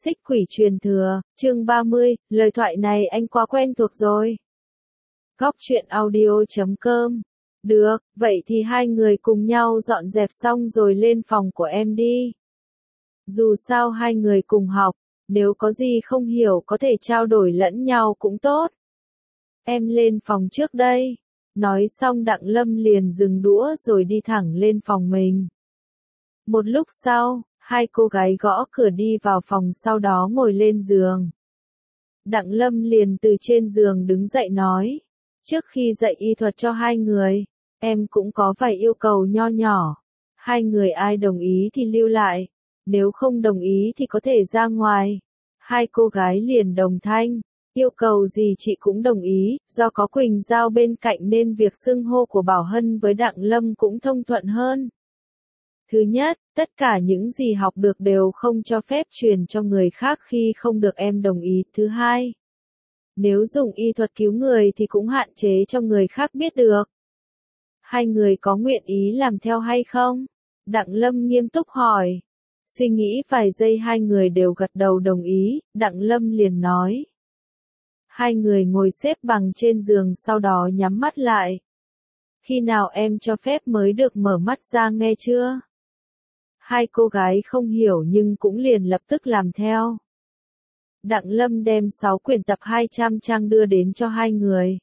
Xích quỷ truyền thừa, chương 30, lời thoại này anh quá quen thuộc rồi. Góc truyện audio.com. Được, vậy thì hai người cùng nhau dọn dẹp xong rồi lên phòng của em đi. Dù sao hai người cùng học, nếu có gì không hiểu có thể trao đổi lẫn nhau cũng tốt. Em lên phòng trước đây. Nói xong Đặng Lâm liền dừng đũa rồi đi thẳng lên phòng mình. Một lúc sau, hai cô gái gõ cửa đi vào phòng sau đó ngồi lên giường. Đặng Lâm liền từ trên giường đứng dậy nói, trước khi dạy y thuật cho hai người, em cũng có vài yêu cầu nho nhỏ. Hai người ai đồng ý thì lưu lại, nếu không đồng ý thì có thể ra ngoài. Hai cô gái liền đồng thanh, yêu cầu gì chị cũng đồng ý, do có Quỳnh Giao bên cạnh nên việc xưng hô của Bảo Hân với Đặng Lâm cũng thông thuận hơn. Thứ nhất, tất cả những gì học được đều không cho phép truyền cho người khác khi không được em đồng ý. Thứ hai, nếu dùng y thuật cứu người thì cũng hạn chế cho người khác biết được. Hai người có nguyện ý làm theo hay không? Đặng Lâm nghiêm túc hỏi. Suy nghĩ vài giây hai người đều gật đầu đồng ý, Đặng Lâm liền nói. Hai người ngồi xếp bằng trên giường sau đó nhắm mắt lại. Khi nào em cho phép mới được mở mắt ra nghe chưa? Hai cô gái không hiểu nhưng cũng liền lập tức làm theo. Đặng Lâm đem 6 quyển tập 200 trang đưa đến cho hai người.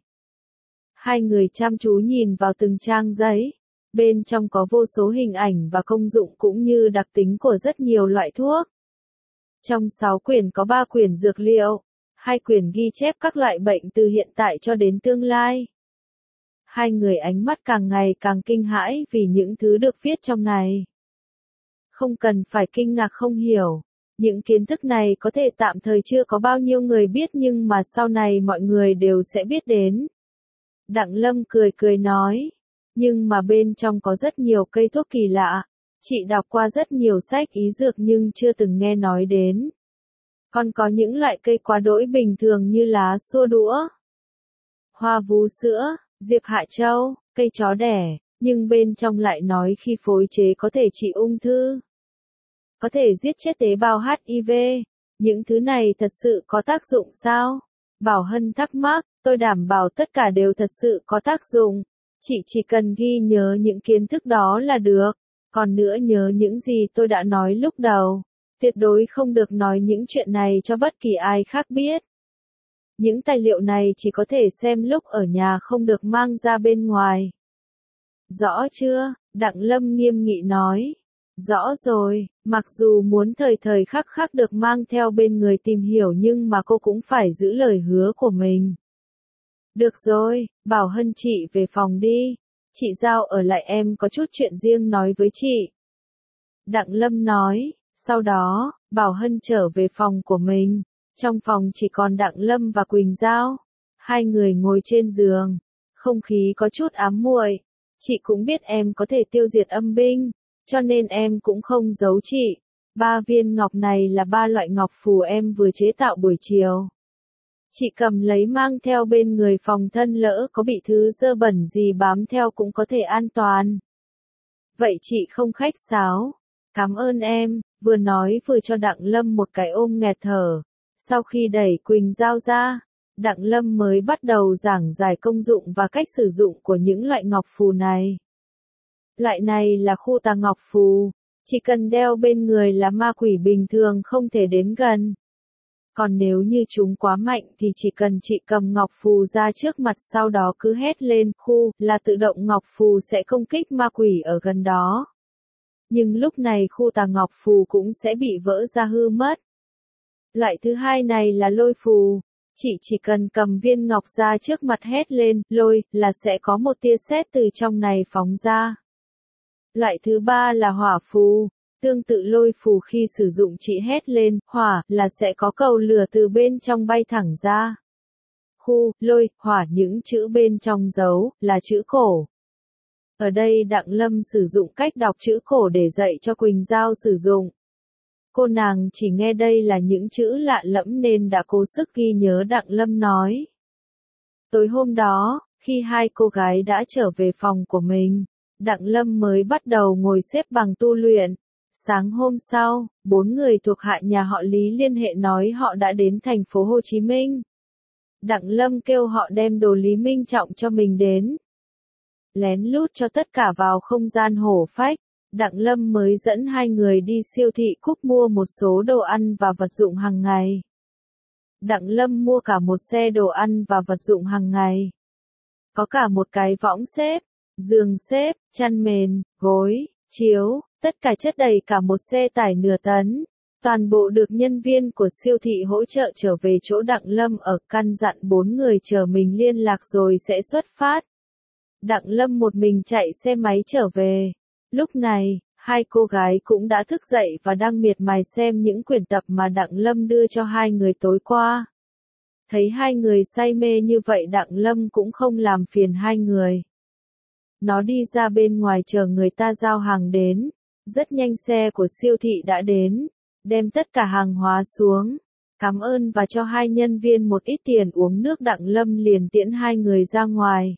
Hai người chăm chú nhìn vào từng trang giấy. Bên trong có vô số hình ảnh và công dụng cũng như đặc tính của rất nhiều loại thuốc. Trong 6 quyển có 3 quyển dược liệu, 2 quyển ghi chép các loại bệnh từ hiện tại cho đến tương lai. Hai người ánh mắt càng ngày càng kinh hãi vì những thứ được viết trong này. Không cần phải kinh ngạc không hiểu. Những kiến thức này có thể tạm thời chưa có bao nhiêu người biết nhưng mà sau này mọi người đều sẽ biết đến. Đặng Lâm cười cười nói. Nhưng mà bên trong có rất nhiều cây thuốc kỳ lạ. Chị đọc qua rất nhiều sách ý dược nhưng chưa từng nghe nói đến. Còn có những loại cây quá đỗi bình thường như lá xua đũa, hoa vú sữa, diệp hạ châu, cây chó đẻ. Nhưng bên trong lại nói khi phối chế có thể trị ung thư. Có thể giết chết tế bào HIV. Những thứ này thật sự có tác dụng sao? Bảo Hân thắc mắc, tôi đảm bảo tất cả đều thật sự có tác dụng. Chị chỉ cần ghi nhớ những kiến thức đó là được. Còn nữa nhớ những gì tôi đã nói lúc đầu. Tuyệt đối không được nói những chuyện này cho bất kỳ ai khác biết. Những tài liệu này chỉ có thể xem lúc ở nhà không được mang ra bên ngoài. Rõ chưa? Đặng Lâm nghiêm nghị nói. Rõ rồi, mặc dù muốn thời thời khắc khắc được mang theo bên người tìm hiểu nhưng mà cô cũng phải giữ lời hứa của mình. Được rồi, Bảo Hân chị về phòng đi. Chị Giao ở lại em có chút chuyện riêng nói với chị. Đặng Lâm nói, sau đó, Bảo Hân trở về phòng của mình. Trong phòng chỉ còn Đặng Lâm và Quỳnh Giao. Hai người ngồi trên giường. Không khí có chút ám muội. Chị cũng biết em có thể tiêu diệt âm binh. Cho nên em cũng không giấu chị. 3 viên ngọc này là 3 loại ngọc phù em vừa chế tạo buổi chiều. Chị cầm lấy mang theo bên người phòng thân lỡ có bị thứ dơ bẩn gì bám theo cũng có thể an toàn. Vậy chị không khách sáo. Cảm ơn em, vừa nói vừa cho Đặng Lâm một cái ôm nghẹt thở. Sau khi đẩy Quỳnh Giao ra, Đặng Lâm mới bắt đầu giảng giải công dụng và cách sử dụng của những loại ngọc phù này. Loại này là khu tà ngọc phù, chỉ cần đeo bên người là ma quỷ bình thường không thể đến gần. Còn nếu như chúng quá mạnh thì chỉ cần chị cầm ngọc phù ra trước mặt sau đó cứ hét lên khu là tự động ngọc phù sẽ công kích ma quỷ ở gần đó. Nhưng lúc này khu tà ngọc phù cũng sẽ bị vỡ ra hư mất. Loại thứ hai này là lôi phù. Chị chỉ cần cầm viên ngọc ra trước mặt hét lên lôi là sẽ có một tia sét từ trong này phóng ra. Loại thứ ba là hỏa phù. Tương tự lôi phù khi sử dụng chị hét lên, hỏa, là sẽ có cầu lửa từ bên trong bay thẳng ra. Khu, lôi, hỏa những chữ bên trong dấu, là chữ cổ. Ở đây Đặng Lâm sử dụng cách đọc chữ cổ để dạy cho Quỳnh Giao sử dụng. Cô nàng chỉ nghe đây là những chữ lạ lẫm nên đã cố sức ghi nhớ Đặng Lâm nói. Tối hôm đó, khi hai cô gái đã trở về phòng của mình, Đặng Lâm mới bắt đầu ngồi xếp bằng tu luyện. Sáng hôm sau, 4 người thuộc hạ nhà họ Lý liên hệ nói họ đã đến thành phố Hồ Chí Minh. Đặng Lâm kêu họ đem đồ Lý Minh Trọng cho mình đến. Lén lút cho tất cả vào không gian hổ phách, Đặng Lâm mới dẫn 2 người đi siêu thị Cúc mua một số đồ ăn và vật dụng hàng ngày. Đặng Lâm mua cả một xe đồ ăn và vật dụng hàng ngày. Có cả một cái võng xếp, giường xếp, chăn mền, gối, chiếu, tất cả chất đầy cả một xe tải nửa tấn. Toàn bộ được nhân viên của siêu thị hỗ trợ trở về chỗ Đặng Lâm ở, căn dặn 4 người chờ mình liên lạc rồi sẽ xuất phát. Đặng Lâm một mình chạy xe máy trở về. Lúc này, 2 cô gái cũng đã thức dậy và đang miệt mài xem những quyển tập mà Đặng Lâm đưa cho 2 người tối qua. Thấy 2 người say mê như vậy Đặng Lâm cũng không làm phiền 2 người. Nó đi ra bên ngoài chờ người ta giao hàng đến. Rất nhanh xe của siêu thị đã đến, đem tất cả hàng hóa xuống. Cảm ơn và cho 2 nhân viên một ít tiền uống nước. Đặng Lâm liền tiễn 2 người ra ngoài.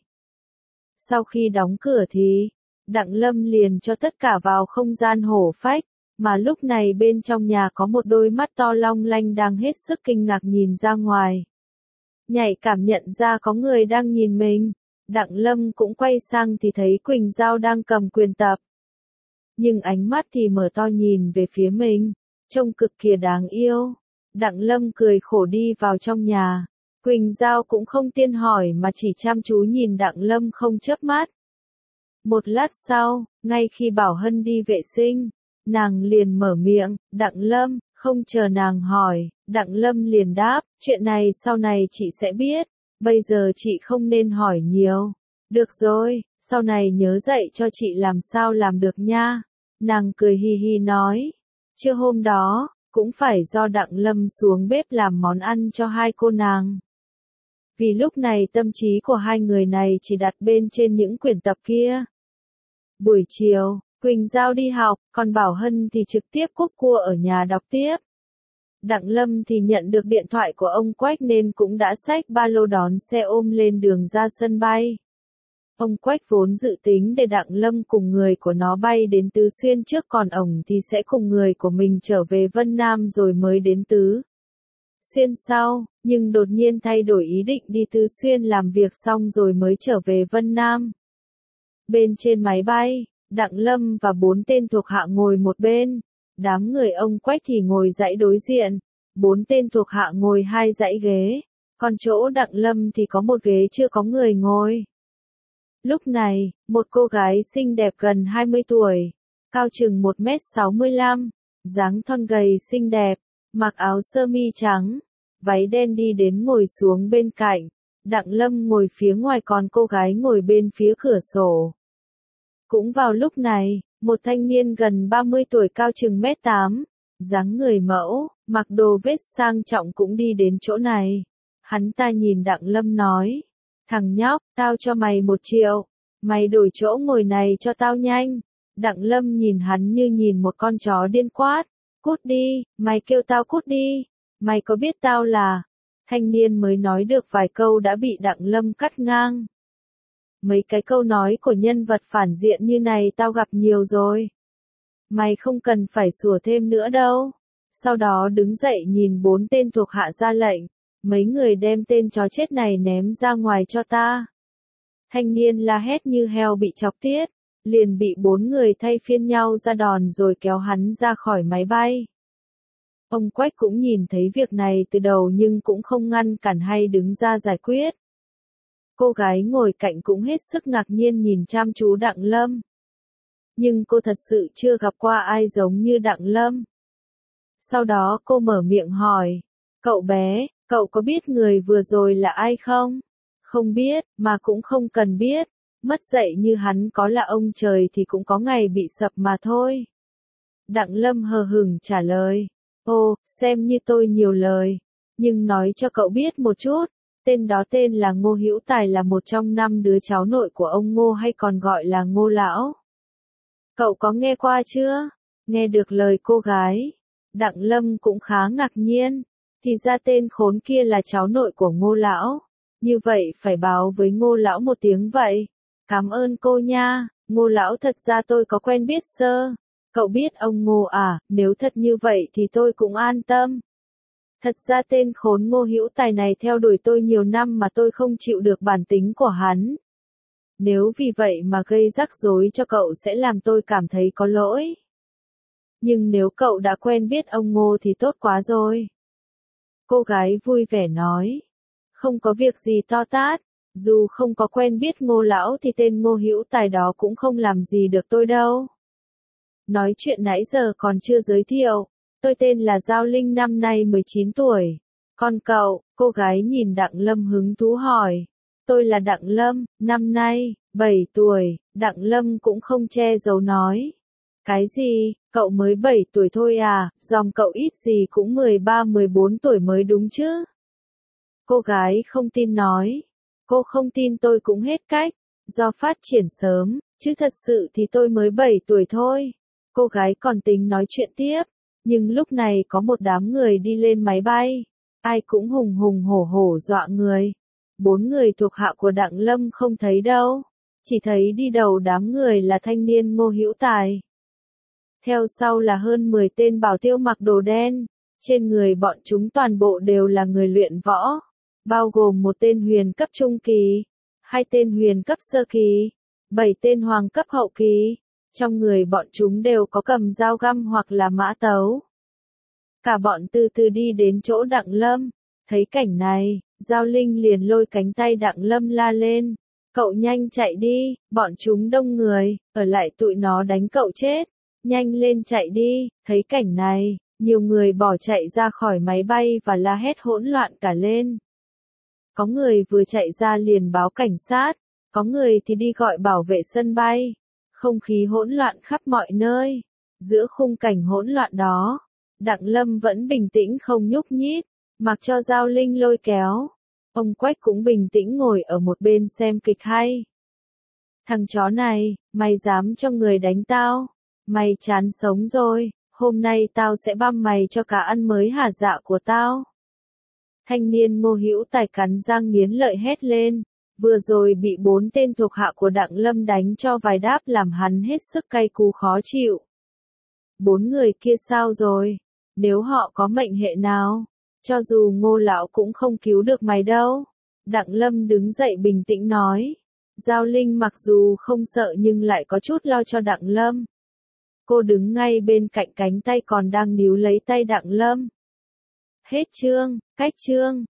Sau khi đóng cửa thì, Đặng Lâm liền cho tất cả vào không gian hổ phách, mà lúc này bên trong nhà có một đôi mắt to long lanh đang hết sức kinh ngạc nhìn ra ngoài. Nhạy cảm nhận ra có người đang nhìn mình, Đặng Lâm cũng quay sang thì thấy Quỳnh Giao đang cầm quyển tập. Nhưng ánh mắt thì mở to nhìn về phía mình, trông cực kỳ đáng yêu. Đặng Lâm cười khổ đi vào trong nhà. Quỳnh Giao cũng không tiên hỏi mà chỉ chăm chú nhìn Đặng Lâm không chớp mắt. Một lát sau, ngay khi Bảo Hân đi vệ sinh, nàng liền mở miệng, Đặng Lâm, không chờ nàng hỏi, Đặng Lâm liền đáp, chuyện này sau này chị sẽ biết, bây giờ chị không nên hỏi nhiều. Được rồi, sau này nhớ dạy cho chị làm sao làm được nha. Nàng cười hi hi nói. Trưa hôm đó, cũng phải do Đặng Lâm xuống bếp làm món ăn cho 2 cô nàng. Vì lúc này tâm trí của 2 người này chỉ đặt bên trên những quyển tập kia. Buổi chiều, Quỳnh Giao đi học, còn Bảo Hân thì trực tiếp cúp cua ở nhà đọc tiếp. Đặng Lâm thì nhận được điện thoại của ông Quách nên cũng đã xách ba lô đón xe ôm lên đường ra sân bay. Ông Quách vốn dự tính để Đặng Lâm cùng người của nó bay đến Tứ Xuyên trước, còn ổng thì sẽ cùng người của mình trở về Vân Nam rồi mới đến Tứ Xuyên sau, nhưng đột nhiên thay đổi ý định đi Tứ Xuyên làm việc xong rồi mới trở về Vân Nam. Bên trên máy bay, Đặng Lâm và 4 tên thuộc hạ ngồi một bên, đám người ông Quách thì ngồi dãy đối diện, 4 tên thuộc hạ ngồi 2 dãy ghế, còn chỗ Đặng Lâm thì có một ghế chưa có người ngồi. Lúc này, một cô gái xinh đẹp gần 20 tuổi, cao chừng 1m65, dáng thon gầy xinh đẹp, mặc áo sơ mi trắng, váy đen đi đến ngồi xuống bên cạnh. Đặng Lâm ngồi phía ngoài còn cô gái ngồi bên phía cửa sổ. Cũng vào lúc này, một thanh niên gần 30 tuổi cao chừng 1m8, dáng người mẫu, mặc đồ vest sang trọng cũng đi đến chỗ này. Hắn ta nhìn Đặng Lâm nói, thằng nhóc, tao cho mày 1 triệu, mày đổi chỗ ngồi này cho tao nhanh. Đặng Lâm nhìn hắn như nhìn một con chó điên quát, cút đi, mày kêu tao cút đi, mày có biết tao là... Thanh niên mới nói được vài câu đã bị Đặng Lâm cắt ngang. Mấy cái câu nói của nhân vật phản diện như này tao gặp nhiều rồi. Mày không cần phải sủa thêm nữa đâu. Sau đó đứng dậy nhìn 4 tên thuộc hạ ra lệnh. Mấy người đem tên chó chết này ném ra ngoài cho ta. Thanh niên la hét như heo bị chọc tiết. Liền bị 4 người thay phiên nhau ra đòn rồi kéo hắn ra khỏi máy bay. Ông Quách cũng nhìn thấy việc này từ đầu nhưng cũng không ngăn cản hay đứng ra giải quyết. Cô gái ngồi cạnh cũng hết sức ngạc nhiên nhìn chăm chú Đặng Lâm. Nhưng cô thật sự chưa gặp qua ai giống như Đặng Lâm. Sau đó cô mở miệng hỏi, cậu bé, cậu có biết người vừa rồi là ai không? Không biết, mà cũng không cần biết. Mất dạy như hắn có là ông trời thì cũng có ngày bị sập mà thôi. Đặng Lâm hờ hững trả lời. Ồ, xem như tôi nhiều lời. Nhưng nói cho cậu biết một chút, tên đó tên là Ngô Hữu Tài, là một trong 5 đứa cháu nội của ông Ngô hay còn gọi là Ngô Lão. Cậu có nghe qua chưa? Nghe được lời cô gái, Đặng Lâm cũng khá ngạc nhiên. Thì ra tên khốn kia là cháu nội của Ngô Lão. Như vậy phải báo với Ngô Lão một tiếng vậy. Cảm ơn cô nha, Ngô Lão, thật ra tôi có quen biết sơ. Cậu biết ông Ngô à, nếu thật như vậy thì tôi cũng an tâm. Thật ra tên khốn Ngô Hữu Tài này theo đuổi tôi nhiều năm mà tôi không chịu được bản tính của hắn. Nếu vì vậy mà gây rắc rối cho cậu sẽ làm tôi cảm thấy có lỗi. Nhưng nếu cậu đã quen biết ông Ngô thì tốt quá rồi. Cô gái vui vẻ nói. Không có việc gì to tát, dù không có quen biết Ngô lão thì tên Ngô Hữu Tài đó cũng không làm gì được tôi đâu. Nói chuyện nãy giờ còn chưa giới thiệu, tôi tên là Giao Linh, năm nay 19 tuổi. Còn cậu? Cô gái nhìn Đặng Lâm hứng thú hỏi. Tôi là Đặng Lâm, năm nay 7 tuổi. Đặng Lâm cũng không che giấu nói. Cái gì, cậu mới 7 tuổi thôi à, dòng cậu ít gì cũng 13-14 tuổi mới đúng chứ? Cô gái không tin nói. Cô không tin tôi cũng hết cách, do phát triển sớm, chứ thật sự thì tôi mới 7 tuổi thôi. Cô gái còn tính nói chuyện tiếp, nhưng lúc này có một đám người đi lên máy bay, ai cũng hùng hùng hổ hổ dọa người. 4 người thuộc hạ của Đặng Lâm không thấy đâu, chỉ thấy đi đầu đám người là thanh niên Ngô Hữu Tài. Theo sau là hơn 10 tên bảo tiêu mặc đồ đen, trên người bọn chúng toàn bộ đều là người luyện võ, bao gồm một tên huyền cấp trung kỳ, 2 tên huyền cấp sơ kỳ, 7 tên hoàng cấp hậu kỳ. Trong người bọn chúng đều có cầm dao găm hoặc là mã tấu. Cả bọn từ từ đi đến chỗ Đặng Lâm. Thấy cảnh này, Giao Linh liền lôi cánh tay Đặng Lâm la lên. Cậu nhanh chạy đi, bọn chúng đông người, ở lại tụi nó đánh cậu chết. Nhanh lên chạy đi. Thấy cảnh này, nhiều người bỏ chạy ra khỏi máy bay và la hét hỗn loạn cả lên. Có người vừa chạy ra liền báo cảnh sát, có người thì đi gọi bảo vệ sân bay. Không khí hỗn loạn khắp mọi nơi. Giữa khung cảnh hỗn loạn đó, Đặng Lâm vẫn bình tĩnh không nhúc nhích, mặc cho Giao Linh lôi kéo. Ông Quách cũng bình tĩnh ngồi ở một bên xem kịch hay. Thằng chó này, mày dám cho người đánh tao? Mày chán sống rồi, hôm nay tao sẽ băm mày cho cả ăn mới hả dạ của tao. Thanh niên Ngô Hữu Tài cắn răng nghiến lợi hét lên. Vừa rồi bị 4 tên thuộc hạ của Đặng Lâm đánh cho vài đáp làm hắn hết sức cay cú khó chịu. 4 người kia sao rồi? Nếu họ có mệnh hệ nào, cho dù Ngô lão cũng không cứu được mày đâu. Đặng Lâm đứng dậy bình tĩnh nói. Giao Linh mặc dù không sợ nhưng lại có chút lo cho Đặng Lâm. Cô đứng ngay bên cạnh cánh tay còn đang níu lấy tay Đặng Lâm. Hết chương, cách chương.